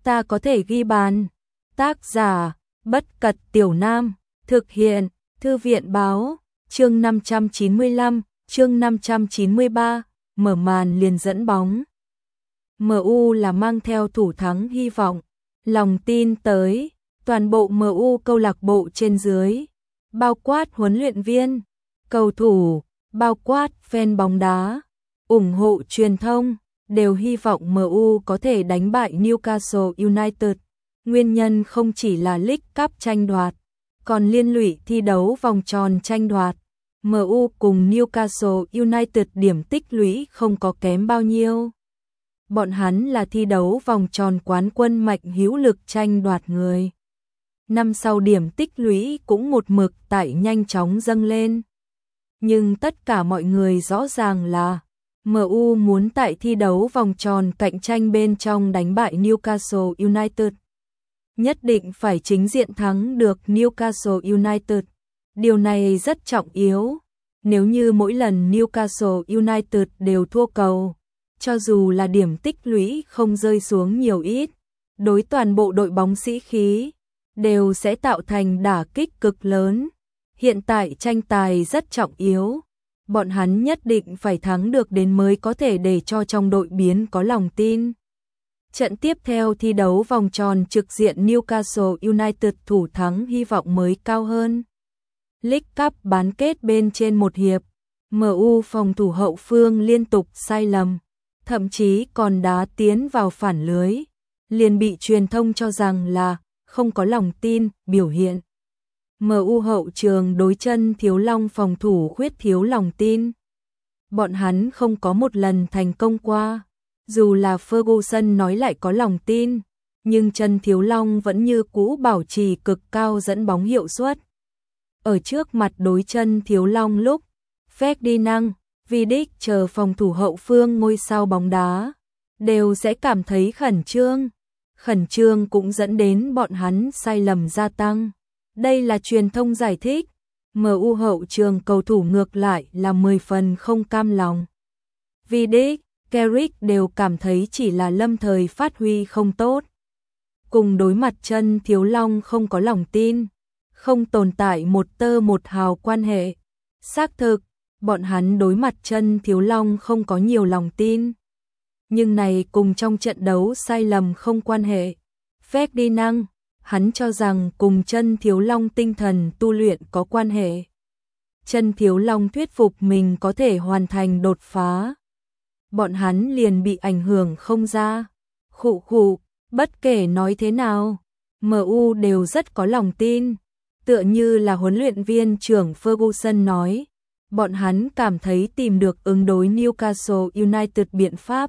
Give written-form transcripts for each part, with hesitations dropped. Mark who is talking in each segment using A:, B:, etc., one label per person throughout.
A: ta có thể ghi bàn. Tác giả, Bất Cật Tiểu Nam, thực hiện, Thư viện báo, chương 595, chương 593, mở màn liền dẫn bóng. MU là mang theo thủ thắng hy vọng, lòng tin tới, toàn bộ MU câu lạc bộ trên dưới, bao quát huấn luyện viên, cầu thủ, bao quát fan bóng đá, ủng hộ truyền thông, đều hy vọng MU có thể đánh bại Newcastle United. Nguyên nhân không chỉ là League Cup tranh đoạt, còn liên lụy thi đấu vòng tròn tranh đoạt. MU cùng Newcastle United điểm tích lũy không có kém bao nhiêu. Bọn hắn là thi đấu vòng tròn quán quân mạnh hữu lực tranh đoạt người. Năm sau điểm tích lũy cũng một mực tại nhanh chóng dâng lên. Nhưng tất cả mọi người rõ ràng là MU muốn tại thi đấu vòng tròn cạnh tranh bên trong đánh bại Newcastle United. Nhất định phải chính diện thắng được Newcastle United. Điều này rất trọng yếu. Nếu như mỗi lần Newcastle United đều thua cầu, cho dù là điểm tích lũy không rơi xuống nhiều ít, đối toàn bộ đội bóng sĩ khí, đều sẽ tạo thành đả kích cực lớn. Hiện tại tranh tài rất trọng yếu. Bọn hắn nhất định phải thắng được đến mới có thể để cho trong đội biến có lòng tin. Trận tiếp theo thi đấu vòng tròn trực diện Newcastle United thủ thắng hy vọng mới cao hơn. League Cup bán kết bên trên một hiệp, MU phòng thủ hậu phương liên tục sai lầm, thậm chí còn đá tiến vào phản lưới, liền bị truyền thông cho rằng là không có lòng tin biểu hiện. MU hậu trường đối chân Thiếu Long phòng thủ khuyết thiếu lòng tin. Bọn hắn không có một lần thành công qua. Dù là Ferguson nói lại có lòng tin, nhưng chân Thiếu Long vẫn như cũ bảo trì cực cao dẫn bóng hiệu suất. Ở trước mặt đối chân Thiếu Long lúc, Ferdinand, Vidic chờ phòng thủ hậu phương ngôi sao bóng đá, đều sẽ cảm thấy khẩn trương. Khẩn trương cũng dẫn đến bọn hắn sai lầm gia tăng. Đây là truyền thông giải thích. MU hậu trường cầu thủ ngược lại là 10 phần không cam lòng. Vidic, Carrick đều cảm thấy chỉ là lâm thời phát huy không tốt. Cùng đối mặt chân Thiếu Long không có lòng tin, không tồn tại một tơ một hào quan hệ. Xác thực, bọn hắn đối mặt chân Thiếu Long không có nhiều lòng tin. Nhưng này cùng trong trận đấu sai lầm không quan hệ. Ferdinand, hắn cho rằng cùng chân Thiếu Long tinh thần tu luyện có quan hệ. Chân Thiếu Long thuyết phục mình có thể hoàn thành đột phá. Bọn hắn liền bị ảnh hưởng không ra. Khụ khụ, bất kể nói thế nào, MU đều rất có lòng tin. Tựa như là huấn luyện viên trưởng Ferguson nói, bọn hắn cảm thấy tìm được ứng đối Newcastle United biện pháp.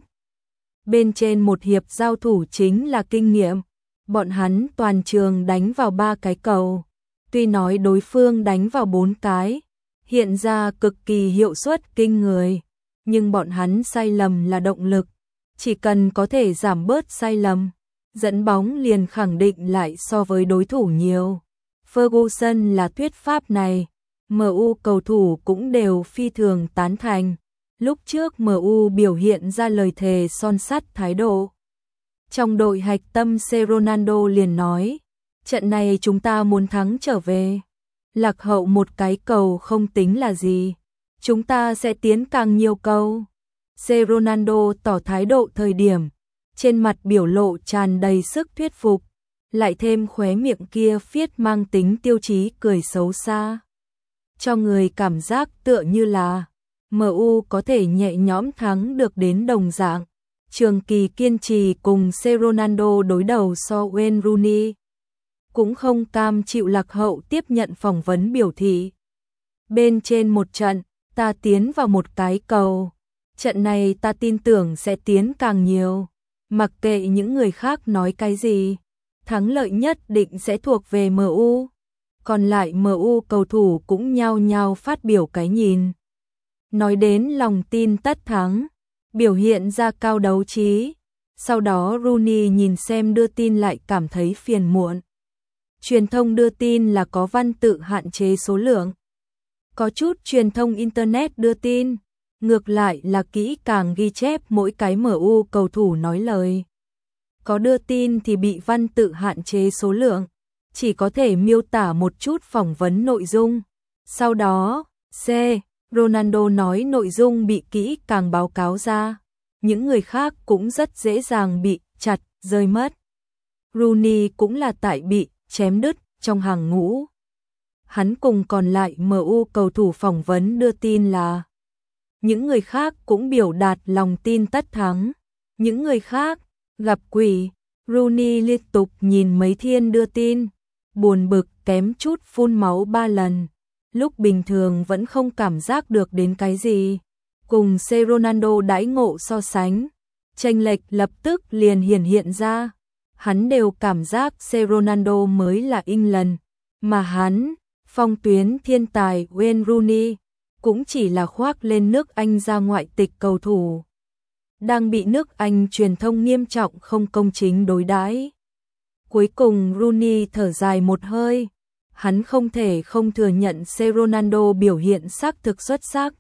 A: Bên trên một hiệp giao thủ chính là kinh nghiệm. Bọn hắn toàn trường đánh vào 3 cái cầu. Tuy nói đối phương đánh vào 4 cái, hiện ra cực kỳ hiệu suất kinh người. Nhưng bọn hắn sai lầm là động lực. Chỉ cần có thể giảm bớt sai lầm, dẫn bóng liền khẳng định lại so với đối thủ nhiều. Ferguson là thuyết pháp này. MU cầu thủ cũng đều phi thường tán thành. Lúc trước MU biểu hiện ra lời thề son sắt thái độ. Trong đội hạch tâm C. Ronaldo liền nói, trận này chúng ta muốn thắng trở về. Lạc hậu một cái cầu không tính là gì. Chúng ta sẽ tiến càng nhiều cầu. C. Ronaldo tỏ thái độ thời điểm, trên mặt biểu lộ tràn đầy sức thuyết phục, lại thêm khóe miệng kia phiết mang tính tiêu chí cười xấu xa. Cho người cảm giác tựa như là MU có thể nhẹ nhõm thắng được đến đồng dạng. Trường kỳ kiên trì cùng C. Ronaldo đối đầu so Wayne Rooney. Cũng không cam chịu lạc hậu tiếp nhận phỏng vấn biểu thị. Bên trên một trận, ta tiến vào một cái cầu. Trận này ta tin tưởng sẽ tiến càng nhiều. Mặc kệ những người khác nói cái gì, thắng lợi nhất định sẽ thuộc về MU. Còn lại MU cầu thủ cũng nhao nhao phát biểu cái nhìn. Nói đến lòng tin tất thắng, biểu hiện ra cao đấu trí. Sau đó Rooney nhìn xem đưa tin lại cảm thấy phiền muộn. Truyền thông đưa tin là có văn tự hạn chế số lượng. Có chút truyền thông Internet đưa tin, ngược lại là kỹ càng ghi chép mỗi cái MU cầu thủ nói lời. có đưa tin thì bị văn tự hạn chế số lượng, chỉ có thể miêu tả một chút phỏng vấn nội dung. Sau đó, Ronaldo nói nội dung bị kỹ càng báo cáo ra, những người khác cũng rất dễ dàng bị chặt, rơi mất. Rooney cũng là tại bị chém đứt trong hàng ngũ. Hắn cùng còn lại MU cầu thủ phỏng vấn đưa tin là những người khác cũng biểu đạt lòng tin tất thắng. Những người khác gặp quỷ. Rooney liên tục nhìn mấy thiên đưa tin, buồn bực kém chút phun máu 3 lần. Lúc bình thường vẫn không cảm giác được đến cái gì. Cùng Ronaldo đãi ngộ so sánh, chênh lệch lập tức liền hiện ra. Hắn đều cảm giác Ronaldo mới là England, mà hắn, phong tuyến thiên tài Wayne Rooney, cũng chỉ là khoác lên nước Anh ra ngoại tịch cầu thủ. Đang bị nước Anh truyền thông nghiêm trọng không công chính đối đãi. Cuối cùng Rooney thở dài một hơi, hắn không thể không thừa nhận Ronaldo biểu hiện xác thực xuất sắc.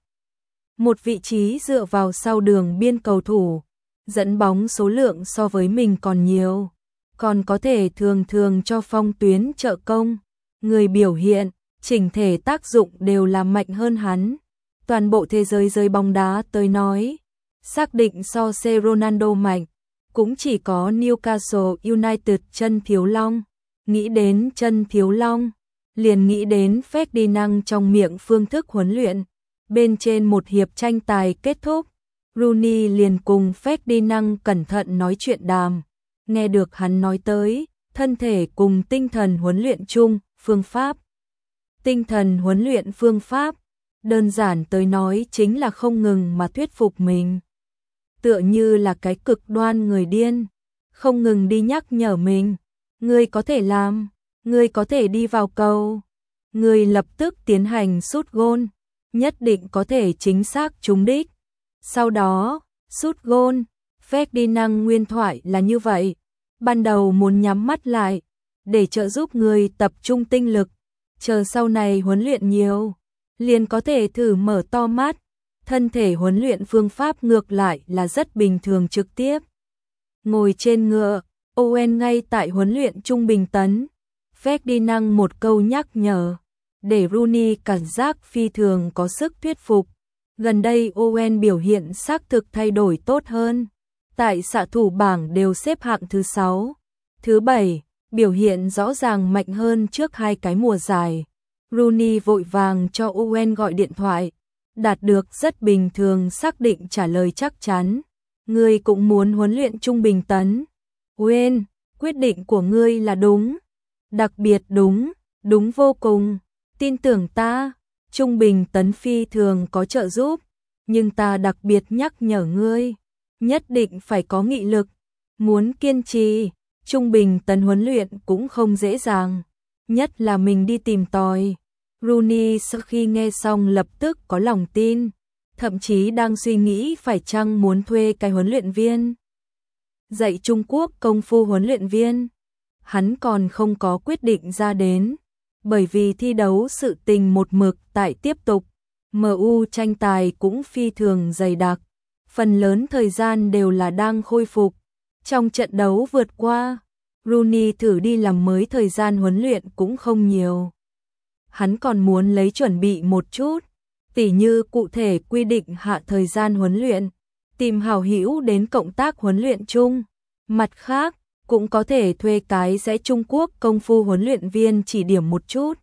A: Một vị trí dựa vào sau đường biên cầu thủ, dẫn bóng số lượng so với mình còn nhiều, còn có thể thường cho phong tuyến trợ công. Người biểu hiện, chỉnh thể tác dụng đều là mạnh hơn hắn. Toàn bộ thế giới giới bóng đá tới nói, xác định so Ronaldo mạnh, cũng chỉ có Newcastle United chân thiếu long. Nghĩ đến chân thiếu long, liền nghĩ đến Ferdinand trong miệng phương thức huấn luyện. Bên trên một hiệp tranh tài kết thúc, Rooney liền cùng Ferdinand cẩn thận nói chuyện đàm. Nghe được hắn nói tới, thân thể cùng tinh thần huấn luyện chung, phương pháp. Tinh thần huấn luyện phương pháp, đơn giản tới nói chính là không ngừng mà thuyết phục mình. Tựa như là cái cực đoan người điên, không ngừng đi nhắc nhở mình. Ngươi có thể làm, ngươi có thể đi vào cầu, ngươi lập tức tiến hành sút gôn, nhất định có thể chính xác trúng đích. Sau đó, sút gôn, Ferdinand nguyên thoại là như vậy. Ban đầu muốn nhắm mắt lại, để trợ giúp người tập trung tinh lực, chờ sau này huấn luyện nhiều, liền có thể thử mở to mắt. Thân thể huấn luyện phương pháp ngược lại là rất bình thường trực tiếp. Ngồi trên ngựa, Owen ngay tại huấn luyện trung bình tấn. Ferdinand một câu nhắc nhở, để Rooney cảm giác phi thường có sức thuyết phục. Gần đây Owen biểu hiện xác thực thay đổi tốt hơn. Tại xạ thủ bảng đều xếp hạng thứ 6, thứ 7, biểu hiện rõ ràng mạnh hơn trước 2 cái mùa giải. Rooney vội vàng cho Owen gọi điện thoại, đạt được rất bình thường xác định trả lời chắc chắn. Ngươi cũng muốn huấn luyện trung bình tấn. Owen, quyết định của ngươi là đúng. Đặc biệt đúng, đúng vô cùng. Tin tưởng ta, trung bình tấn phi thường có trợ giúp, nhưng ta đặc biệt nhắc nhở ngươi, nhất định phải có nghị lực, muốn kiên trì. Trung bình tấn huấn luyện cũng không dễ dàng, nhất là mình đi tìm tòi. Rooney sau khi nghe xong lập tức có lòng tin, thậm chí đang suy nghĩ phải chăng muốn thuê cái huấn luyện viên dạy Trung Quốc công phu huấn luyện viên. Hắn còn không có quyết định ra đến, bởi vì thi đấu sự tình một mực tại tiếp tục. MU tranh tài cũng phi thường dày đặc, phần lớn thời gian đều là đang khôi phục. Trong trận đấu vượt qua, Rooney thử đi làm mới thời gian huấn luyện cũng không nhiều. Hắn còn muốn lấy chuẩn bị một chút, tỉ như cụ thể quy định hạ thời gian huấn luyện, tìm hảo hữu đến cộng tác huấn luyện chung. Mặt khác, cũng có thể thuê cái sẽ Trung Quốc công phu huấn luyện viên chỉ điểm một chút.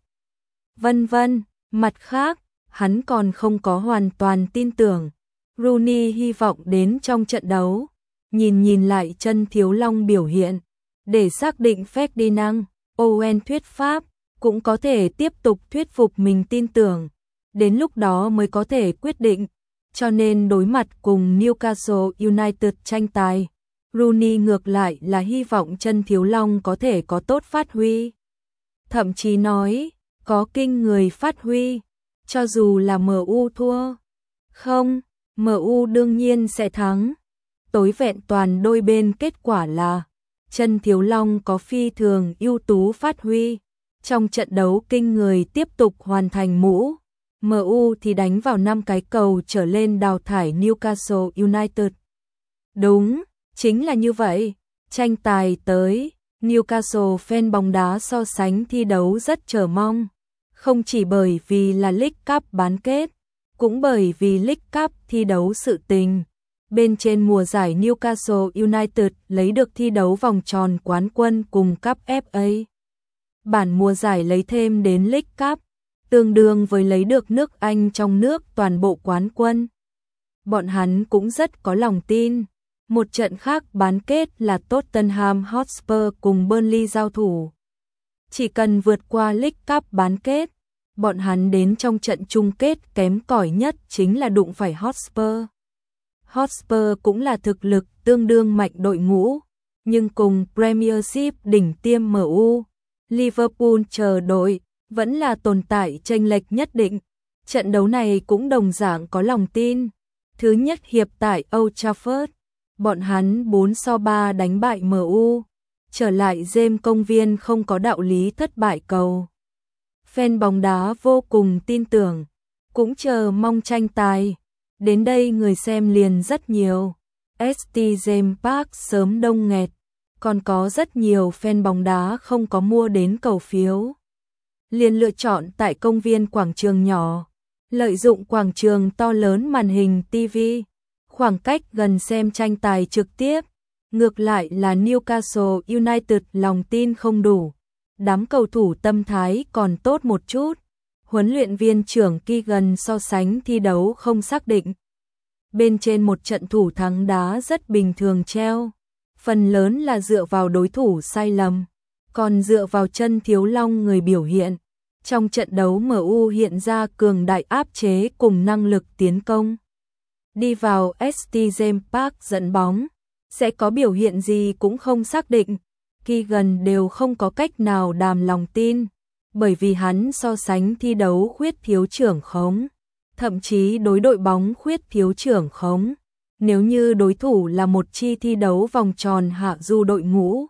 A: Vân vân, mặt khác, hắn còn không có hoàn toàn tin tưởng. Rooney hy vọng đến trong trận đấu, nhìn lại chân thiếu long biểu hiện, để xác định Ferdinand, Owen thuyết pháp, cũng có thể tiếp tục thuyết phục mình tin tưởng. Đến lúc đó mới có thể quyết định. Cho nên đối mặt cùng Newcastle United tranh tài, Rooney ngược lại là hy vọng chân thiếu long có thể có tốt phát huy. Thậm chí nói, có kinh người phát huy, cho dù là MU thua. Không, MU đương nhiên sẽ thắng. Tối vẹn toàn đôi bên kết quả là, chân thiếu long có phi thường ưu tú phát huy. Trong trận đấu kinh người tiếp tục hoàn thành mũ. MU thì đánh vào 5 cái cầu trở lên đào thải Newcastle United. Đúng, chính là như vậy. Tranh tài tới, Newcastle fan bóng đá so sánh thi đấu rất chờ mong. Không chỉ bởi vì là League Cup bán kết, cũng bởi vì League Cup thi đấu sự tình. Bên trên mùa giải Newcastle United lấy được thi đấu vòng tròn quán quân cùng Cup FA. Bản mùa giải lấy thêm đến League Cup, tương đương với lấy được nước Anh trong nước toàn bộ quán quân. Bọn hắn cũng rất có lòng tin. Một trận khác bán kết là Tottenham Hotspur cùng Burnley giao thủ. Chỉ cần vượt qua League Cup bán kết, bọn hắn đến trong trận chung kết kém cỏi nhất chính là đụng phải Hotspur. Hotspur cũng là thực lực tương đương mạnh đội ngũ, nhưng cùng Premiership đỉnh tiêm MU, Liverpool chờ đội, vẫn là tồn tại chênh lệch nhất định. Trận đấu này cũng đồng dạng có lòng tin. Thứ nhất hiệp tại Old Trafford, bọn hắn 4-3 đánh bại MU, trở lại James công viên không có đạo lý thất bại cầu. Fan bóng đá vô cùng tin tưởng, cũng chờ mong tranh tài. Đến đây người xem liền rất nhiều. ST James Park sớm đông nghẹt, còn có rất nhiều fan bóng đá không có mua đến cầu phiếu. Liền lựa chọn tại công viên quảng trường nhỏ, lợi dụng quảng trường to lớn màn hình TV, khoảng cách gần xem tranh tài trực tiếp. Ngược lại là Newcastle United lòng tin không đủ, đám cầu thủ tâm thái còn tốt một chút. Huấn luyện viên trưởng Keegan so sánh thi đấu không xác định. Bên trên một trận thủ thắng đá rất bình thường treo, phần lớn là dựa vào đối thủ sai lầm, còn dựa vào chân thiếu long người biểu hiện. Trong trận đấu MU hiện ra cường đại áp chế cùng năng lực tiến công. Đi vào ST James Park dẫn bóng, sẽ có biểu hiện gì cũng không xác định. Keegan đều không có cách nào đàm lòng tin, bởi vì hắn so sánh thi đấu khuyết thiếu trưởng khống, thậm chí đối đội bóng khuyết thiếu trưởng khống. Nếu như đối thủ là một chi thi đấu vòng tròn hạ du đội ngũ,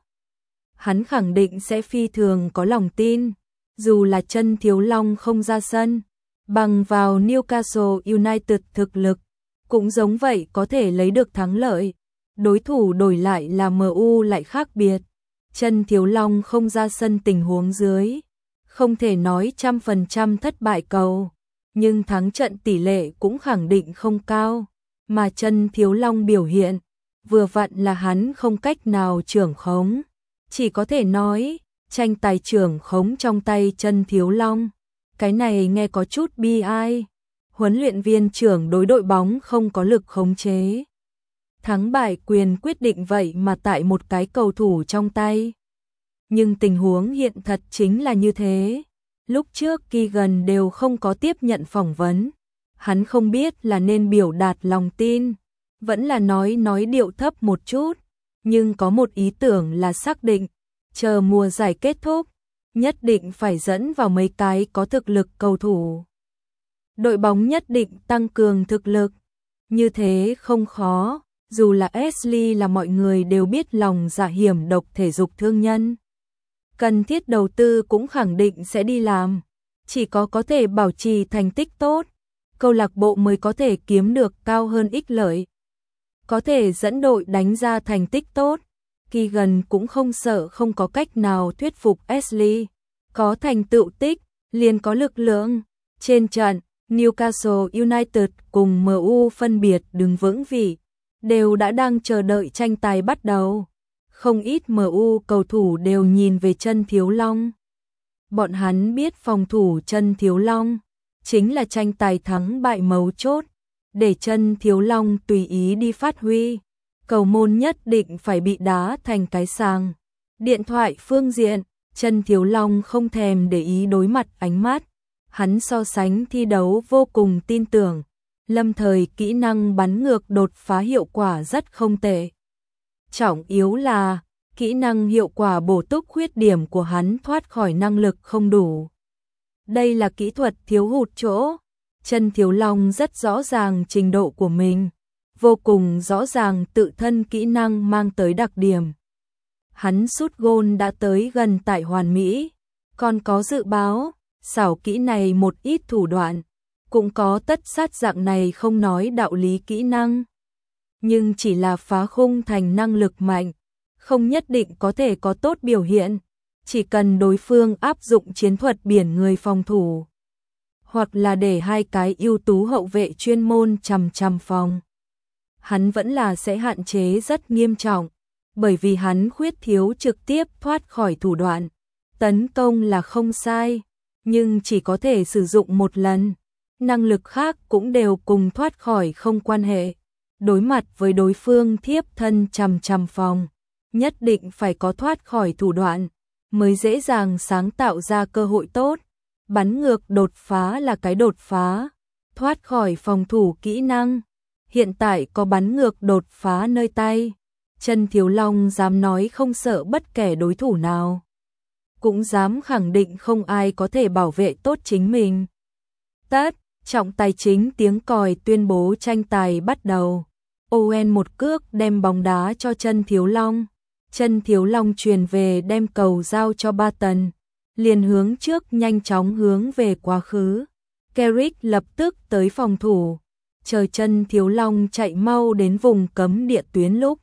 A: hắn khẳng định sẽ phi thường có lòng tin, dù là chân thiếu long không ra sân, bằng vào Newcastle United thực lực, cũng giống vậy có thể lấy được thắng lợi. Đối thủ đổi lại là MU lại khác biệt, chân thiếu long không ra sân tình huống dưới, không thể nói 100% thất bại cầu, nhưng thắng trận tỷ lệ cũng khẳng định không cao, mà chân thiếu long biểu hiện, vừa vặn là hắn không cách nào trưởng khống, chỉ có thể nói, tranh tài trưởng khống trong tay chân thiếu long. Cái này nghe có chút bi ai, huấn luyện viên trưởng đối đội bóng không có lực khống chế. Thắng bại quyền quyết định vậy mà tại một cái cầu thủ trong tay. Nhưng tình huống hiện thật chính là như thế. Lúc trước Keegan đều không có tiếp nhận phỏng vấn. Hắn không biết là nên biểu đạt lòng tin, vẫn là nói điệu thấp một chút. Nhưng có một ý tưởng là xác định, chờ mùa giải kết thúc, nhất định phải dẫn vào mấy cái có thực lực cầu thủ. Đội bóng nhất định tăng cường thực lực. Như thế không khó. Dù là Ashley là mọi người đều biết lòng dạ hiểm độc thể dục thương nhân. Cần thiết đầu tư cũng khẳng định sẽ đi làm. Chỉ có thể bảo trì thành tích tốt, câu lạc bộ mới có thể kiếm được cao hơn ích lợi. Có thể dẫn đội đánh ra thành tích tốt. Keegan cũng không sợ không có cách nào thuyết phục Ashley. Có thành tựu tích, liền có lực lượng. Trên trận, Newcastle United cùng MU phân biệt đứng vững vị, đều đã đang chờ đợi tranh tài bắt đầu. Không ít MU cầu thủ đều nhìn về chân thiếu long. Bọn hắn biết phòng thủ chân thiếu long chính là tranh tài thắng bại mấu chốt, để chân thiếu long tùy ý đi phát huy. Cầu môn nhất định phải bị đá thành cái sàng. Điện thoại phương diện, chân thiếu long không thèm để ý đối mặt ánh mắt. Hắn so sánh thi đấu vô cùng tin tưởng. Lâm thời kỹ năng bắn ngược đột phá hiệu quả rất không tệ. Trọng yếu là, kỹ năng hiệu quả bổ túc khuyết điểm của hắn thoát khỏi năng lực không đủ. Đây là kỹ thuật thiếu hụt chỗ. Chân thiếu long rất rõ ràng trình độ của mình, vô cùng rõ ràng tự thân kỹ năng mang tới đặc điểm. Hắn sút gôn đã tới gần tại hoàn mỹ, còn có dự báo, xảo kỹ này một ít thủ đoạn. Cũng có tất sát dạng này không nói đạo lý kỹ năng, nhưng chỉ là phá khung thành năng lực mạnh, không nhất định có thể có tốt biểu hiện, chỉ cần đối phương áp dụng chiến thuật biển người phòng thủ, hoặc là để hai cái ưu tú hậu vệ chuyên môn chằm chằm phòng. Hắn vẫn là sẽ hạn chế rất nghiêm trọng, bởi vì hắn khuyết thiếu trực tiếp thoát khỏi thủ đoạn. Tấn công là không sai, nhưng chỉ có thể sử dụng một lần. Năng lực khác cũng đều cùng thoát khỏi không quan hệ. Đối mặt với đối phương thiếp thân chằm chằm phòng, nhất định phải có thoát khỏi thủ đoạn, mới dễ dàng sáng tạo ra cơ hội tốt. Bắn ngược đột phá là cái đột phá, thoát khỏi phòng thủ kỹ năng. Hiện tại có bắn ngược đột phá nơi tay, Chân Thiếu Long dám nói không sợ bất kể đối thủ nào, cũng dám khẳng định không ai có thể bảo vệ tốt chính mình. Tất, trọng tài chính tiếng còi tuyên bố tranh tài bắt đầu. Owen một cước đem bóng đá cho Chân Thiếu Long. Chân Thiếu Long truyền về đem cầu giao cho Barton, liền hướng trước nhanh chóng hướng về quá khứ. Carrick lập tức tới phòng thủ, chờ Chân Thiếu Long chạy mau đến vùng cấm địa tuyến lúc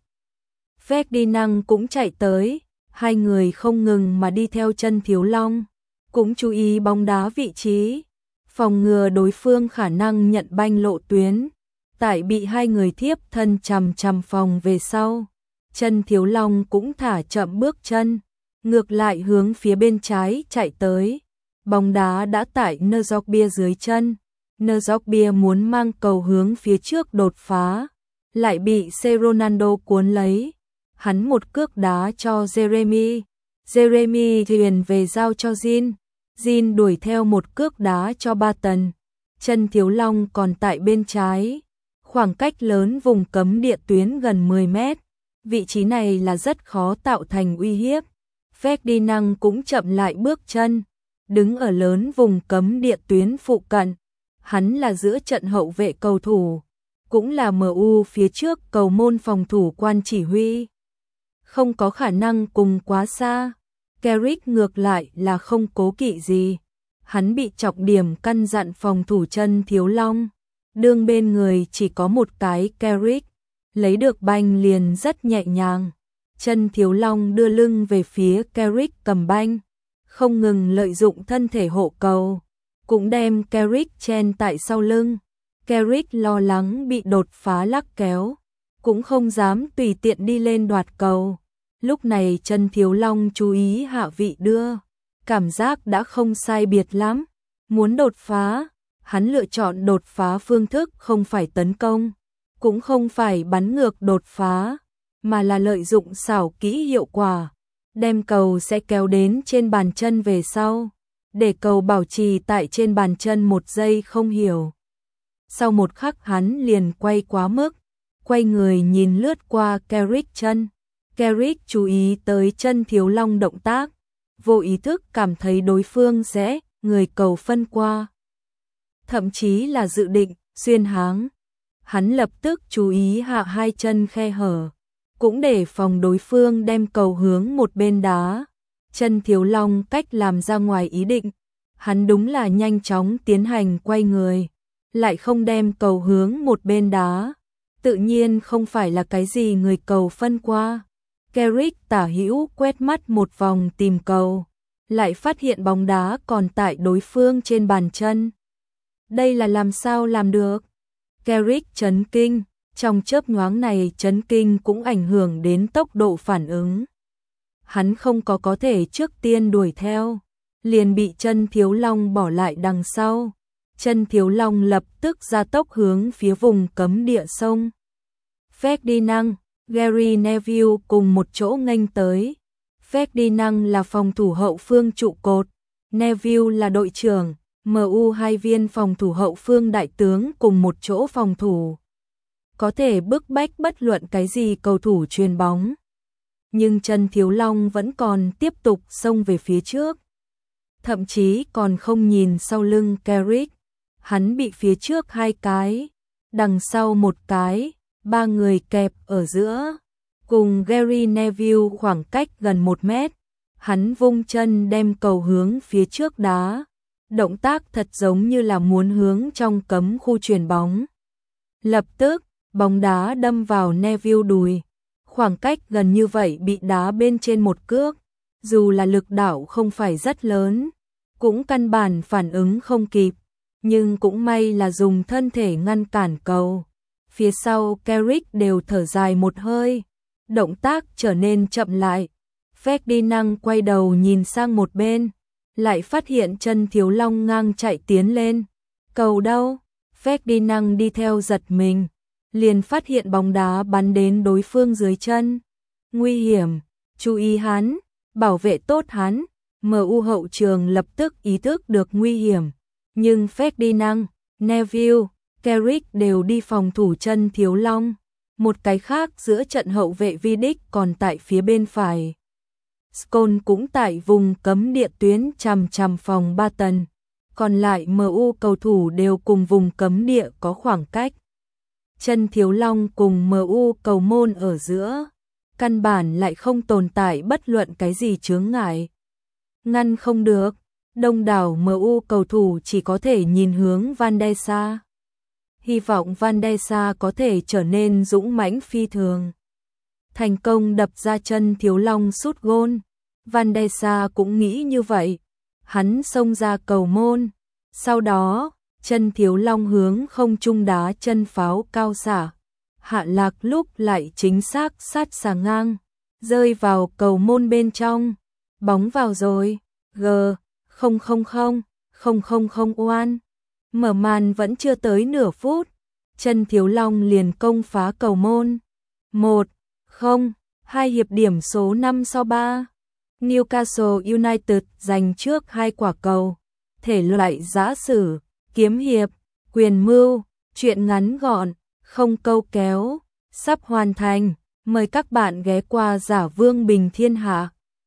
A: Ferdinand cũng chạy tới, hai người không ngừng mà đi theo Chân Thiếu Long, cũng chú ý bóng đá vị trí, phòng ngừa đối phương khả năng nhận banh lộ tuyến. Tại bị hai người thiếp thân chằm chằm phòng về sau, Chân Thiếu Long cũng thả chậm bước chân, ngược lại hướng phía bên trái chạy tới. Bóng đá đã tại Nzogbia dưới chân, Nzogbia muốn mang cầu hướng phía trước đột phá, lại bị Ronaldo cuốn lấy. Hắn một cước đá cho Jeremy, Jeremy thuyền về giao cho Jean, Jean đuổi theo một cước đá cho Barton. Chân Thiếu Long còn tại bên trái, khoảng cách lớn vùng cấm địa tuyến gần 10 mét, vị trí này là rất khó tạo thành uy hiếp. Ferdinand cũng chậm lại bước chân, đứng ở lớn vùng cấm địa tuyến phụ cận. Hắn là giữa trận hậu vệ cầu thủ, cũng là MU phía trước cầu môn phòng thủ quan chỉ huy, không có khả năng cùng quá xa. Carrick ngược lại là không cố kỵ gì, hắn bị trọng điểm căn dặn phòng thủ Chân Thiếu Long. Đương bên người chỉ có một cái Carrick, lấy được banh liền rất nhẹ nhàng. Chân Thiếu Long đưa lưng về phía Carrick cầm banh, không ngừng lợi dụng thân thể hộ cầu, cũng đem Carrick chen tại sau lưng. Carrick lo lắng bị đột phá lắc kéo, cũng không dám tùy tiện đi lên đoạt cầu. Lúc này Chân Thiếu Long chú ý hạ vị đưa, cảm giác đã không sai biệt lắm, muốn đột phá. Hắn lựa chọn đột phá phương thức không phải tấn công, cũng không phải bắn ngược đột phá, mà là lợi dụng xảo kỹ hiệu quả, đem cầu sẽ kéo đến trên bàn chân về sau, để cầu bảo trì tại trên bàn chân 1 giây không hiểu. Sau một khắc hắn liền quay quá mức, quay người nhìn lướt qua Carrick chân. Carrick chú ý tới Chân Thiếu Long động tác, vô ý thức cảm thấy đối phương sẽ người cầu phân qua, thậm chí là dự định xuyên háng. Hắn lập tức chú ý hạ hai chân khe hở, cũng để phòng đối phương đem cầu hướng một bên đá. Chân Thiếu Long cách làm ra ngoài ý định, hắn đúng là nhanh chóng tiến hành quay người, lại không đem cầu hướng một bên đá, tự nhiên không phải là cái gì người cầu phân qua. Carrick tả hữu quét mắt một vòng tìm cầu, lại phát hiện bóng đá còn tại đối phương trên bàn chân. Đây là làm sao làm được? Carrick chấn kinh, trong chớp nhoáng này chấn kinh cũng ảnh hưởng đến tốc độ phản ứng. Hắn không có thể trước tiên đuổi theo, liền bị Chân Thiếu Long bỏ lại đằng sau. Chân Thiếu Long lập tức ra tốc hướng phía vùng cấm địa sông. Ferdinand, Gary Neville cùng một chỗ nghênh tới. Ferdinand là phòng thủ hậu phương trụ cột, Neville là đội trưởng. MU hai viên phòng thủ hậu phương đại tướng cùng một chỗ phòng thủ, có thể bức bách bất luận cái gì cầu thủ chuyền bóng. Nhưng Chân Thiếu Long vẫn còn tiếp tục xông về phía trước, thậm chí còn không nhìn sau lưng Carrick. Hắn bị phía trước 2 cái, đằng sau 1 cái, 3 người kẹp ở giữa, cùng Gary Neville khoảng cách gần 1 mét. Hắn vung chân đem cầu hướng phía trước đá. Động tác thật giống như là muốn hướng trong cấm khu chuyền bóng. Lập tức, bóng đá đâm vào Neville đùi. khoảng cách gần như vậy bị đá bên trên một cước, dù là lực đảo không phải rất lớn, cũng căn bản phản ứng không kịp, nhưng cũng may là dùng thân thể ngăn cản cầu. Phía sau Carrick đều thở dài một hơi, động tác trở nên chậm lại. Ferdinand quay đầu nhìn sang một bên, lại phát hiện chân Thiếu Long ngang chạy tiến lên. Cầu đâu? Ferdinand đi theo giật mình, liền phát hiện bóng đá bắn đến đối phương dưới chân. Nguy hiểm, chú ý hắn, bảo vệ tốt hắn. MU hậu trường lập tức ý thức được nguy hiểm, nhưng Ferdinand, Neville, Carrick đều đi phòng thủ chân Thiếu Long. Một cái khác giữa trận hậu vệ Vidic còn tại phía bên phải. Scholes cũng tại vùng cấm địa tuyến chằm chằm phòng Barton. Còn lại MU cầu thủ đều cùng vùng cấm địa có khoảng cách. Chân Thiếu Long cùng MU cầu môn ở giữa, căn bản lại không tồn tại bất luận cái gì chướng ngại. Ngăn không được, đông đảo MU cầu thủ chỉ có thể nhìn hướng Van der Sar. Hy vọng Van der Sar có thể trở nên dũng mãnh phi thường. Thành công đập ra chân Thiếu Long sút gôn. Van der Sar cũng nghĩ như vậy. Hắn xông ra cầu môn. Sau đó, chân Thiếu Long hướng không trung đá chân pháo cao xả. Hạ lạc lúc lại chính xác sát xà ngang, rơi vào cầu môn bên trong. Bóng vào rồi. G000001. Mở màn vẫn chưa tới nửa phút, chân Thiếu Long liền công phá cầu môn. 1-0, hai hiệp điểm số 5-3. Newcastle United giành trước hai quả cầu. Thể loại giã sử, kiếm hiệp, quyền mưu, truyện ngắn gọn, không câu kéo, sắp hoàn thành. Mời các bạn ghé qua Giả Vương Bình Thiên Hạ.